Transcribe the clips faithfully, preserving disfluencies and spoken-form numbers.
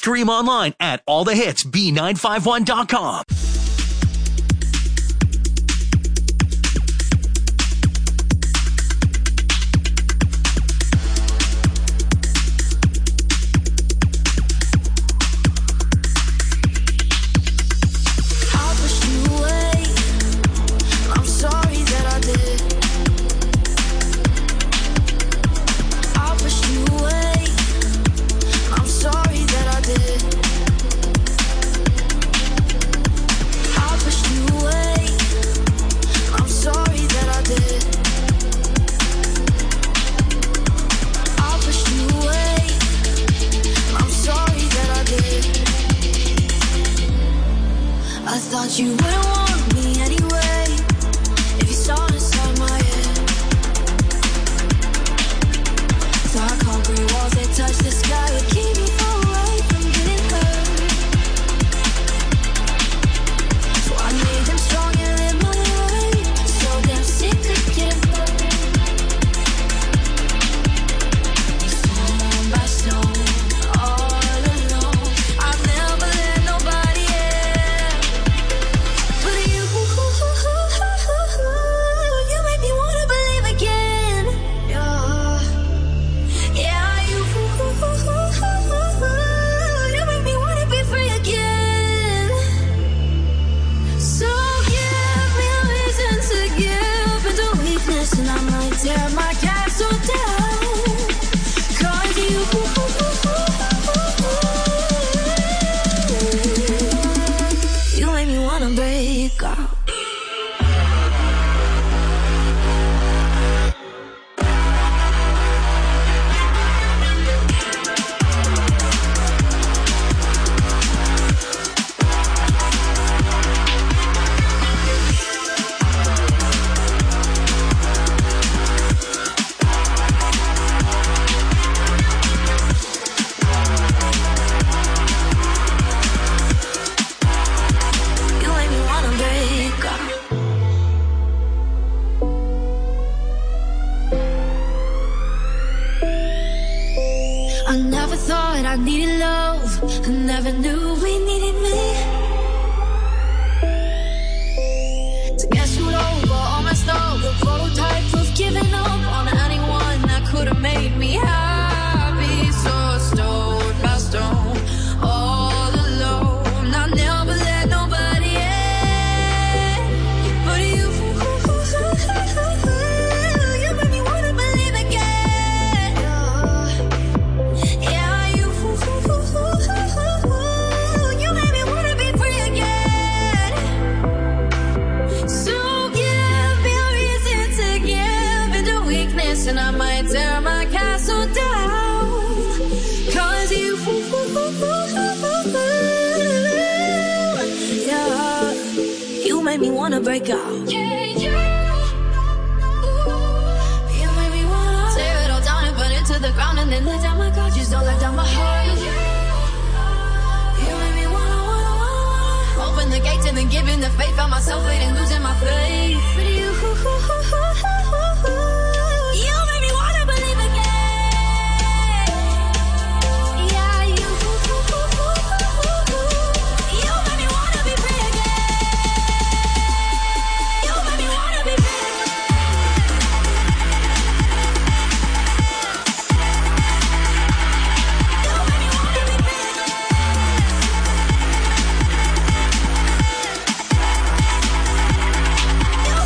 stream online at all the hits b nine five one dot com. You wouldn't want me anyway if you saw inside my head. Dark concrete walls that touch the sky would keep me far away from getting hurt. So I made them stronger in my way. So damn sick of getting hurt. Stone by stone, all alone. I've never let nobody in. But you, you make me wanna believe again. Yeah, yeah, you, you make me wanna be free again. So give me a reason to give into weakness, and I might tear my castle down. 'Cause you, you make me wanna break out. You make me wanna break out. I never thought I needed love. I never knew we needed me. To get screwed over, all messed up, the prototype of giving up on anyone that could have made me happy. So stone by stone, all alone. I never let nobody in. But you, you make me wanna believe again. Yeah, you, you make me wanna be free again. So give me a reason to give into weakness, and I might tear my castle down. 'Cause you, yeah, you make me wanna break out. Yeah, you make me wanna tear it all down and burn it to the ground, and then let down my guard. Just don't let down my heart. You make me wanna, wanna, wanna open the gates and then give in the faith. Found myself waiting, losing my faith. But you, you make me wanna believe again. Yeah, you, you make me wanna be free again. You make me wanna be free again. You make me wanna be free again. You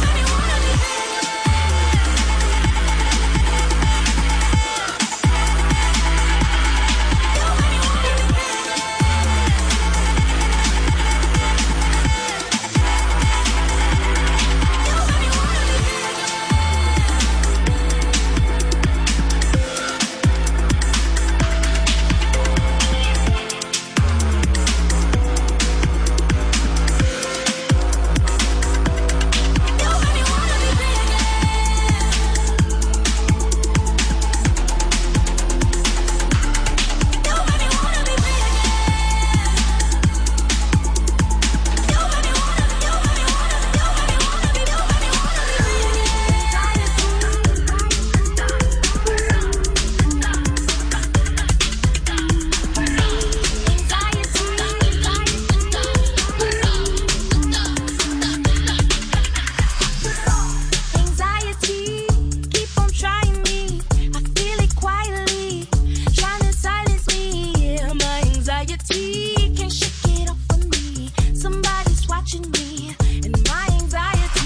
anxiety, can't shake it off of me. Somebody's watching me, and my anxiety.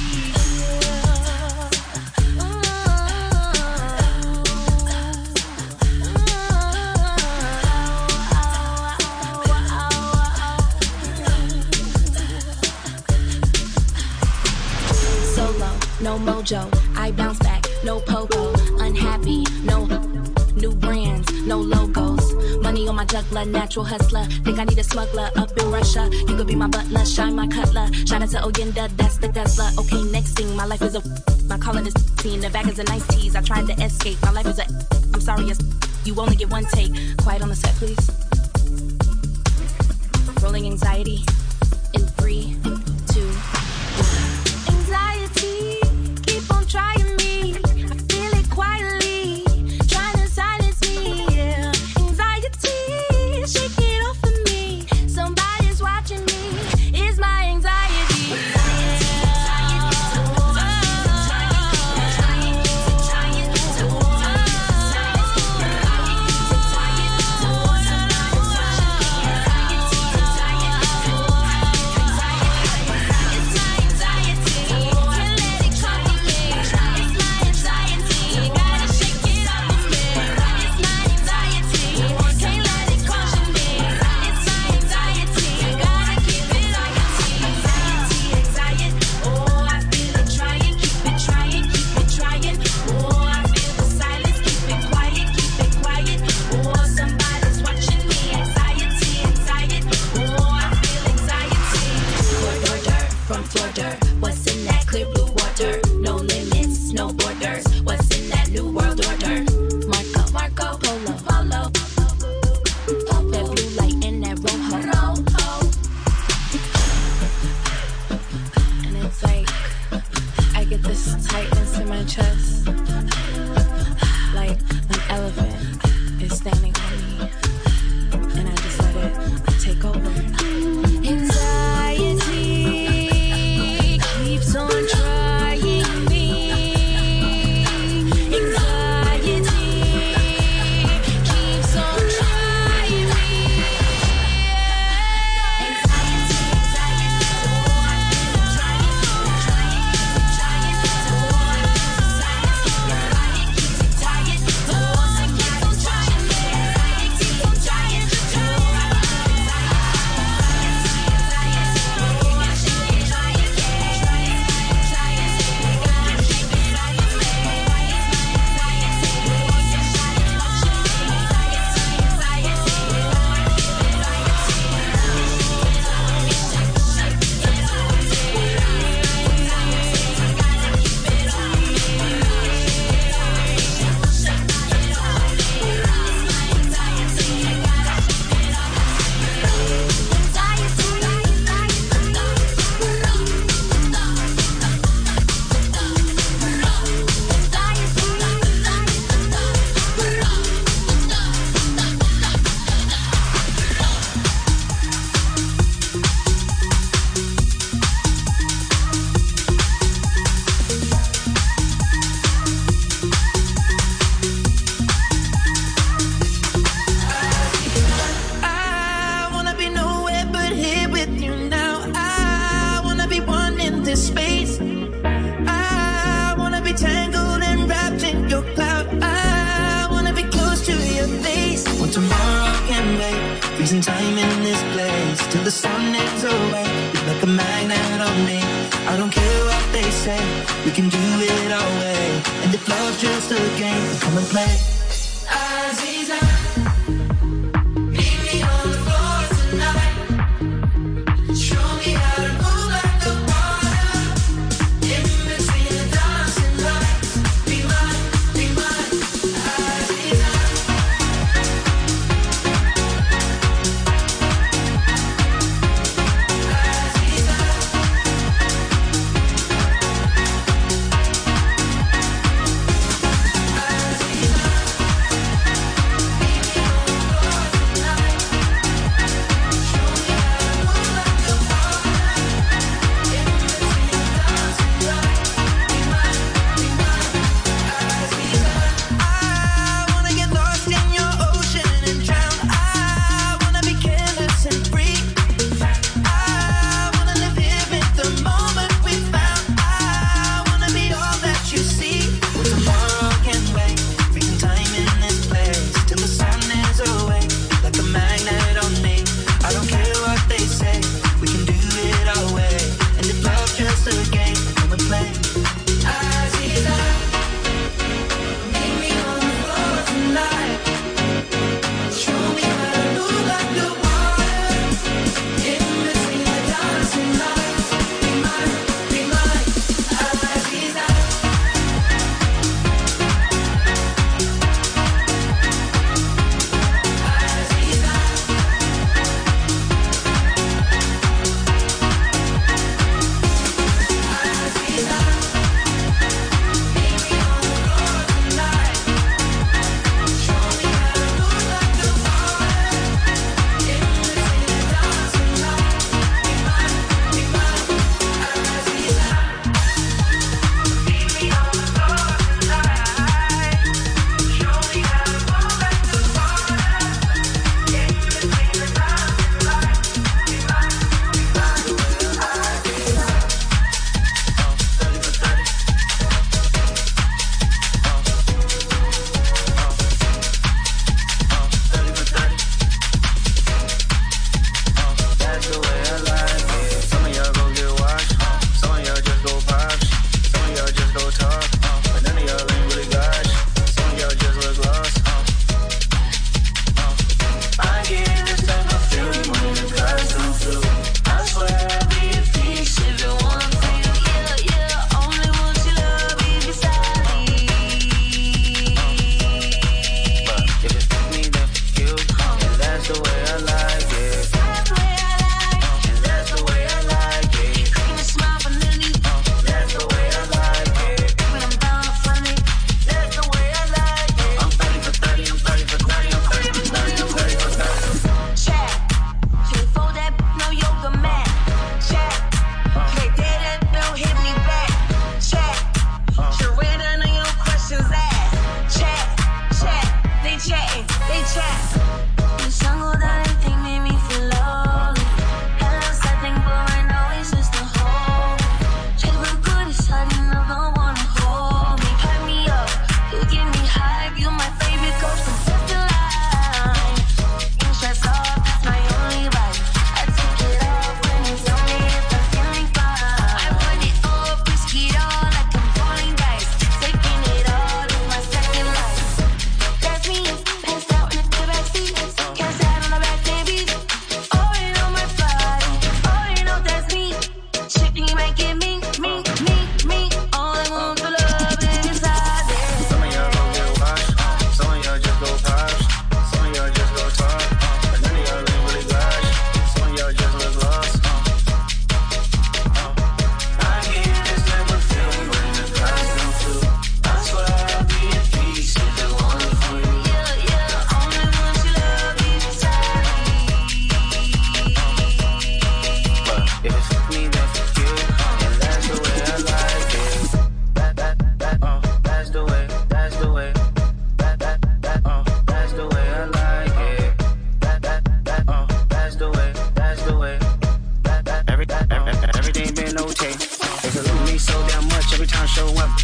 Solo, no mojo, I bounce back, no pogo, unhappy, no new brands, no logos. Money on my juggler, natural hustler. Think I need a smuggler up in Russia. You could be my butler, shine my cutler. Shout out to Oyenda, that's the guzzler. Okay, next thing, my life is a. My calling is in the back is a nice tease. I tried to escape. My life is a. I'm sorry, you only get one take. Quiet on the set, please. Rolling anxiety in three, two. Anxiety, keep on trying me. I feel it quietly, trying to silence me. Yeah. Anxiety, shake it off of me. Somebody's watching me. It's my anxiety. What's in that clear blue water? No limits, no borders. What's in that new world order? Marco, Marco, Polo, Polo, that blue light in that rojo, rojo. And it's like I get this tightness in my chest, like an elephant is standing on me, and I just let it take over. Anxiety keeps on trying me. Anxiety keeps on trying me. Anxiety, anxiety, oh, I feel it trying, trying, trying, oh, I feel the silence, your body keeps it tired, oh, somebody's watching me. Anxiety, anxiety, oh, I feel anxiety, anxiety, oh, I shake it, try it, try it, try it, gotta shake it off of me. Anxiety, oh, somebody's watching me. Anxiety, anxiety, oh, I feel anxiety, shake, shake it off of me. Anxiety, I gotta keep it on me. Shake, shake it off of me. It's my anxiety, I gotta shake it off of I wanna be nowhere but here with you now. I wanna be one in this space. I wanna be tangled and wrapped in your cloud. I wanna be close to your face. When tomorrow can wait, freezing time in this place till the sun is away. You're like a magnet on me. I don't care what they say, we can do it our way. And if love's just a game, come and play. Aziza, meet me on the floor tonight. Show me how to move like the water. In between the dancing lights. Be mine, be mine, Aziza. Aziza. Aziza.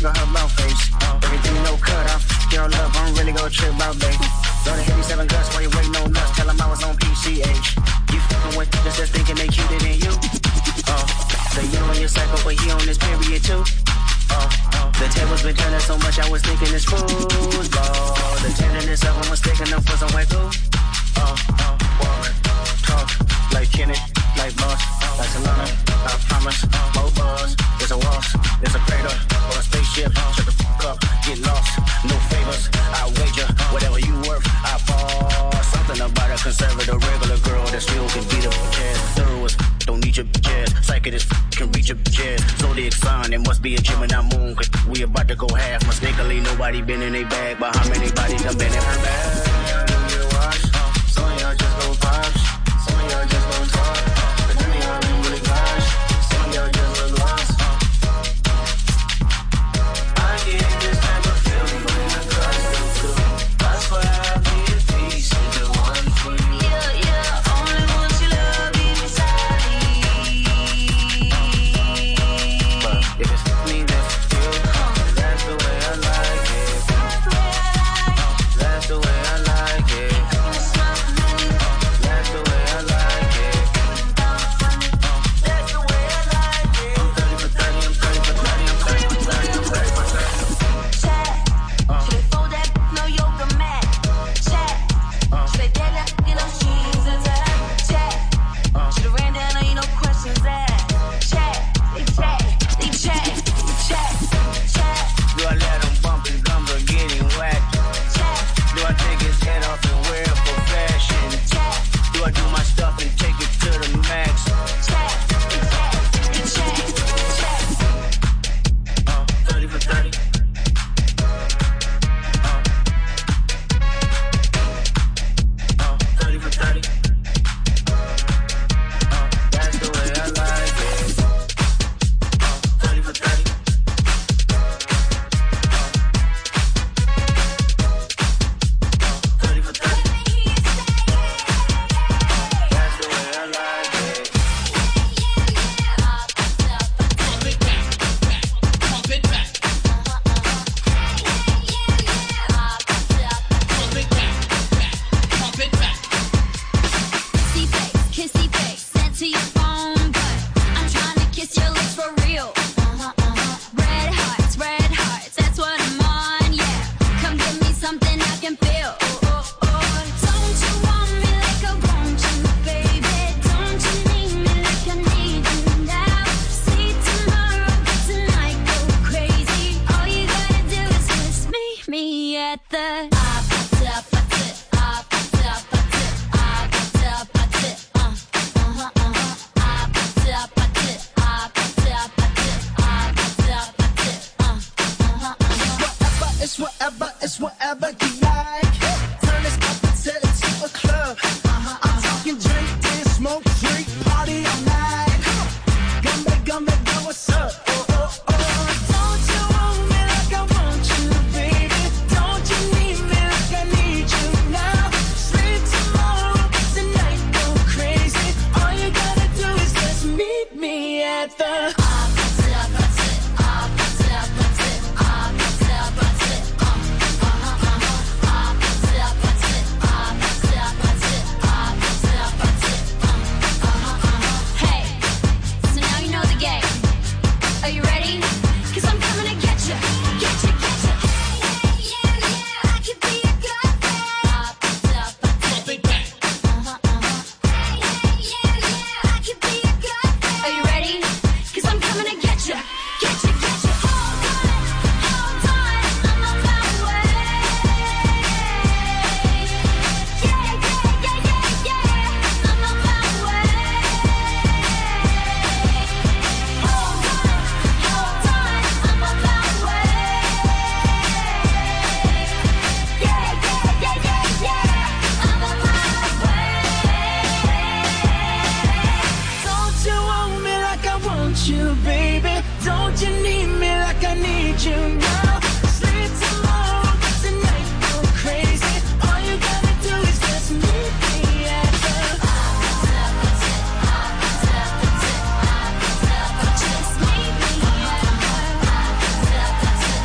got her mouth face. Everything no cut off. Girl love, I don't really go trip out, babe. Love to hit me seven guts while you waiting on nuts. Tell them I was on P C H. You fucking with just just thinking they cuter than you. Oh, the you on your cycle, but he on this period too. Oh, oh, the tables been turning so much, I was thinking it's football. The tenderness of them was sticking up for some white glue. Oh, oh, walk, talk, like Kenneth, like Boss, like Solana. I promise, more buzz. There's a waltz, there's a crater, or a spaceship. Shut the fuck up, get lost. No favors, I wager. Whatever you worth, I fall. Something about a conservative regular girl that still can beat up jazz. Thorough as don't need your jazz. Psychic as can reach your jazz. Zodiac sign, it must be a Gemini moon. Cause we about to go half. Mistakenly, nobody been in a bag. But how many bodies done been in her bag? You watch. Some of y'all just go pops. Some of y'all just go talk. But none of y'all be really gosh. Some of y'all just look lost. I get this type of feeling when I cut you through. That's why I be at peace with the one for you. Yeah, yeah, only want you love inside me. But if it's me, then you. That's the way I like it. That's the way I like it. That's the way I like it. That's the way I like it. I'm thirty for thirty, I'm thirty for thirty, I'm thirty for thirty, I'm thirty for thirty. Chat, should I fold that no yoga mat? Chat, should I tell that you know she's a tap? Chat, should I ran down on you no questions asked? Chat, they chat, they chat, they chat, chat. Do I let him bump his gums or get him whacked? Do I take his head off and wear it for fashion? Do I do my stuff and take it to the max? Uh, thirty for thirty. Uh, uh, thirty for thirty. Uh, that's the way I like it. Uh, thirty for thirty. thirty for thirty. That's the way I like it. Kissy face, kissy face, sent to your phone, but I'm trying to kiss your lips for real. Uh-huh, uh-huh. Red hearts, red hearts, that's what I'm on, yeah. Come give me something I can feel. Oh, oh, oh. Don't you want me like I want you, baby? Don't you need me like I need you now? See tomorrow, but tonight go crazy. All you gotta do is just meet me at the ah, ba-da, ba-da, ah, ba-da, ba-da, ah, ba-da, ba-da, uh, uh-huh, uh-huh, ah, ba-da, ba-da, ah, ba-da, ba-da, ah, ba-da, ba-da, uh, uh-huh, uh-huh. Whatever, it's whatever, it's whatever you like. Turn this up and set it to a club. Uh-huh, I'm talking drink, dance, smoke, drink, party all night. Come back, come back, girl, what's up? Oh, oh, oh. Don't you want me like I want you, baby? Don't you need me like I need you now? Sleep tomorrow, tonight go crazy. All you gotta do is just meet me at the Ah, ba-da, ba-da, ah, ba-da, ba-da, ah, ba-da, ba-da, uh, uh-huh, uh-huh, ah, ba-da, ba-da, ah, ba-da, ba-da, ah, ba-da, ba-da, uh, uh-huh, uh-huh. Hey, so now you know the game. Are you ready? 'Cause I'm coming to get you, get you, get you. Hey, yeah, yeah, I could be a good thing. Ah, ba-da, ba-da, uh-huh, uh-huh. Hey, yeah, yeah, I could be a good thing. Are you ready? 'Cause I'm coming to get you, get you, get you. Hold on, hold on, I'm on my way. Yeah, yeah, yeah, yeah, yeah, I'm on my way. Hold on, hold on, I'm on my way. Yeah, yeah, yeah, yeah, yeah, I'm on my way. Don't you want me like I want you, baby? Don't you need me like I need you now? Sleep tomorrow, tonight go crazy. All you gotta do is just meet me at the Just meet me at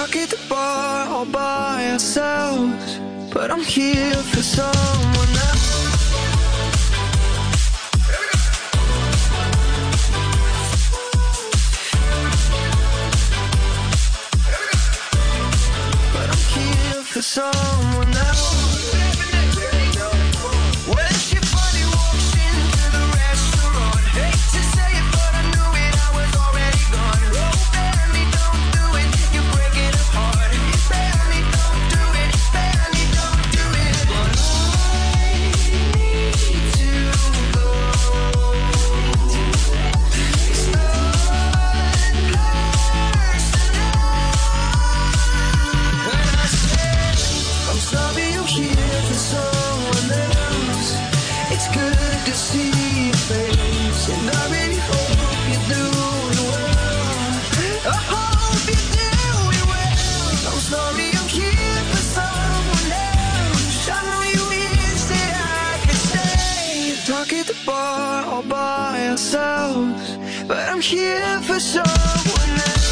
Talk at the bar all by ourselves, but I'm here for someone else. But I'm here for someone else. When she finally walks into the restaurant, hate to say it, but I knew it, I was already gone. Oh, barely don't do it, you break it apart. Barely don't do it, barely don't do it. But I need to go. It's not personal. When I said I'm sorry, I'm here for someone else. It's good to see your face, and I really hope you're doing well. I hope you're doing well. I'm sorry, I'm here for someone else. I know you wish that I could stay, talk at the bar all by ourselves, but I'm here for someone else.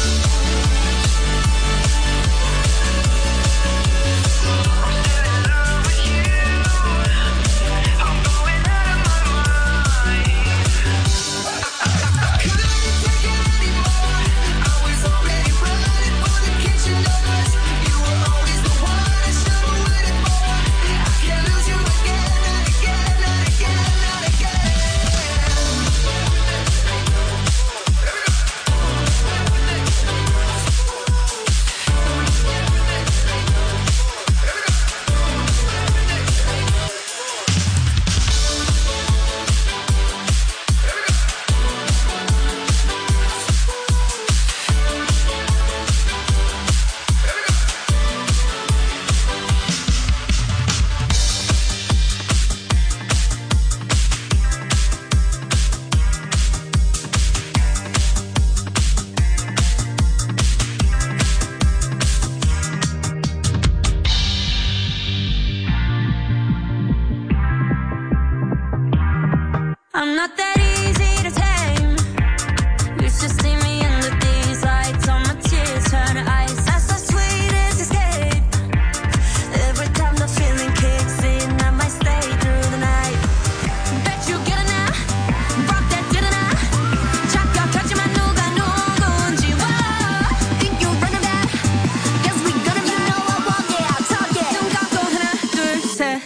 I'm not that easy to tame. Used to see me under these lights, all my tears turn to ice. That's the sweetest escape. Every time the feeling kicks in, I might stay through the night. Bet you get it now, rock that dinner now. 착각하지만 누가 누군지 와. Think you're running back, guess we gonna be. You know I walk it, I'll talk it. 눈 감고 하나 둘 셋.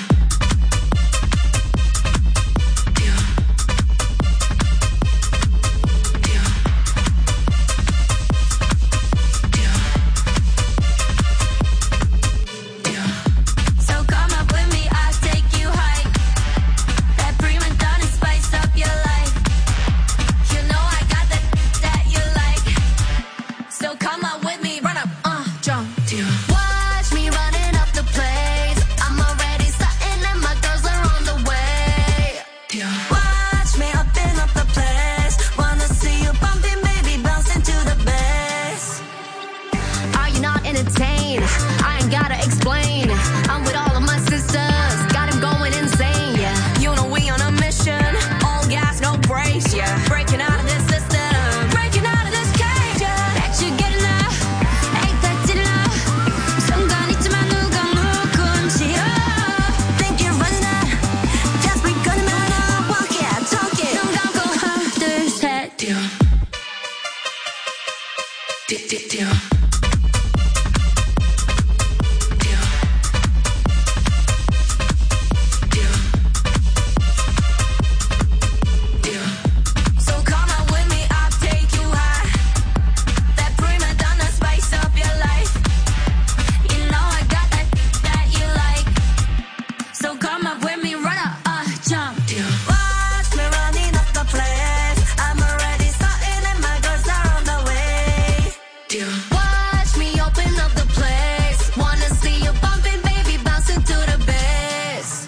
Watch me running up the place. I'm already starting and my girls are on the way. Watch me upping up the place. Wanna see you bumping, baby, bouncing to the bass. Are you not entertained? I ain't gotta explain. I'm with all of my sisters, got him going insane. Yeah, you know we on a mission. All gas, no brakes. Yeah, breaking out of this system, breaking out of this cage. Yeah, bet you get enough. Ain't that good enough? 순간 있지만 누가 누군지. Oh, think you're running out. Just we gonna man up, walk it, talk it. 눈 감고 하나 둘 셋. So come on with me, I'll take you high. That prima donna spice up your life. You know I got that that you like. So come up with me, run up, uh, jump. Watch me running up the place. I'm already starting and my girls are on the way. Watch me open up the place. Wanna see you bumping, baby, bouncing to the bass.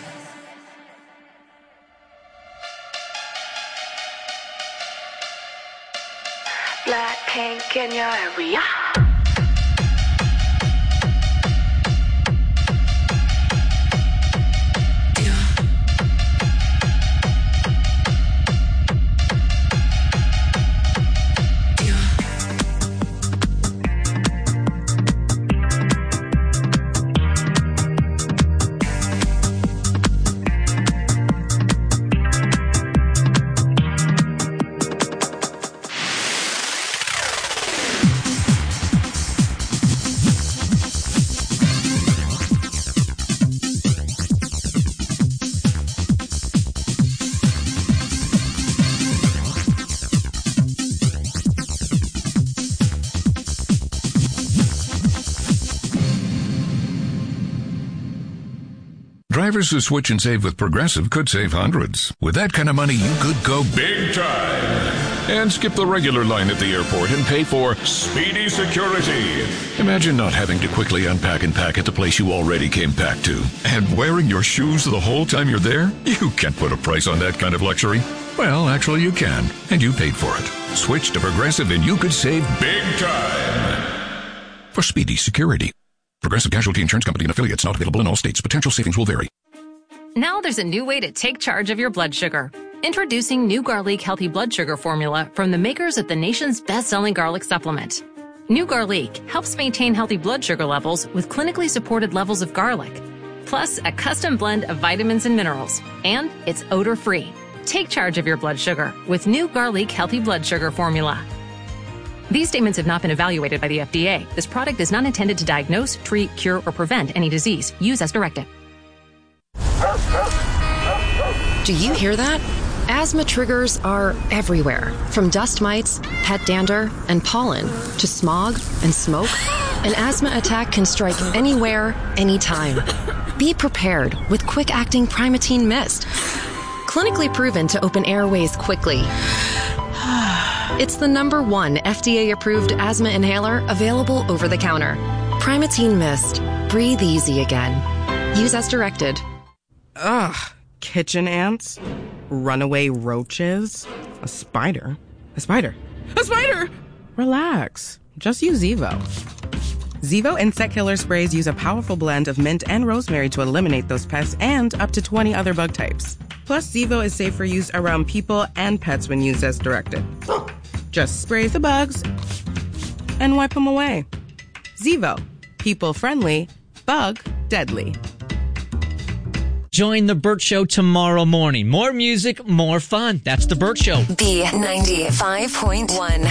Blackpink in your area. Drivers who switch and save with Progressive could save hundreds. With that kind of money, you could go big time and skip the regular line at the airport and pay for speedy security. Imagine not having to quickly unpack and pack at the place you already came packed to. And wearing your shoes the whole time you're there? You can't put a price on that kind of luxury. Well, actually you can, and you paid for it. Switch to Progressive and you could save big time for speedy security. Progressive Casualty Insurance Company and affiliates, not available in all states. Potential savings will vary. Now there's a new way to take charge of your blood sugar. Introducing New Garlic Healthy Blood Sugar Formula from the makers of the nation's best-selling garlic supplement. New Garlic helps maintain healthy blood sugar levels with clinically supported levels of garlic, plus a custom blend of vitamins and minerals, and it's odor-free. Take charge of your blood sugar with New Garlic Healthy Blood Sugar Formula. These statements have not been evaluated by the F D A. This product is not intended to diagnose, treat, cure, or prevent any disease. Use as directed. Do you hear that? Asthma triggers are everywhere, from dust mites, pet dander, and pollen, to smog and smoke. An asthma attack can strike anywhere, anytime. Be prepared with quick-acting Primatene Mist. Clinically proven to open airways quickly. It's the number one F D A-approved asthma inhaler available over the counter. Primatene Mist. Breathe easy again. Use as directed. Ugh. Kitchen ants. Runaway roaches. A spider. A spider. A spider! Relax. Just use Zevo. Zevo insect killer sprays use a powerful blend of mint and rosemary to eliminate those pests and up to twenty other bug types. Plus, Zevo is safe for use around people and pets when used as directed. Just spray the bugs and wipe them away. Zevo. People friendly, bug deadly. Join The Burt Show tomorrow morning. More music, more fun. That's The Burt Show. B ninety-five point one.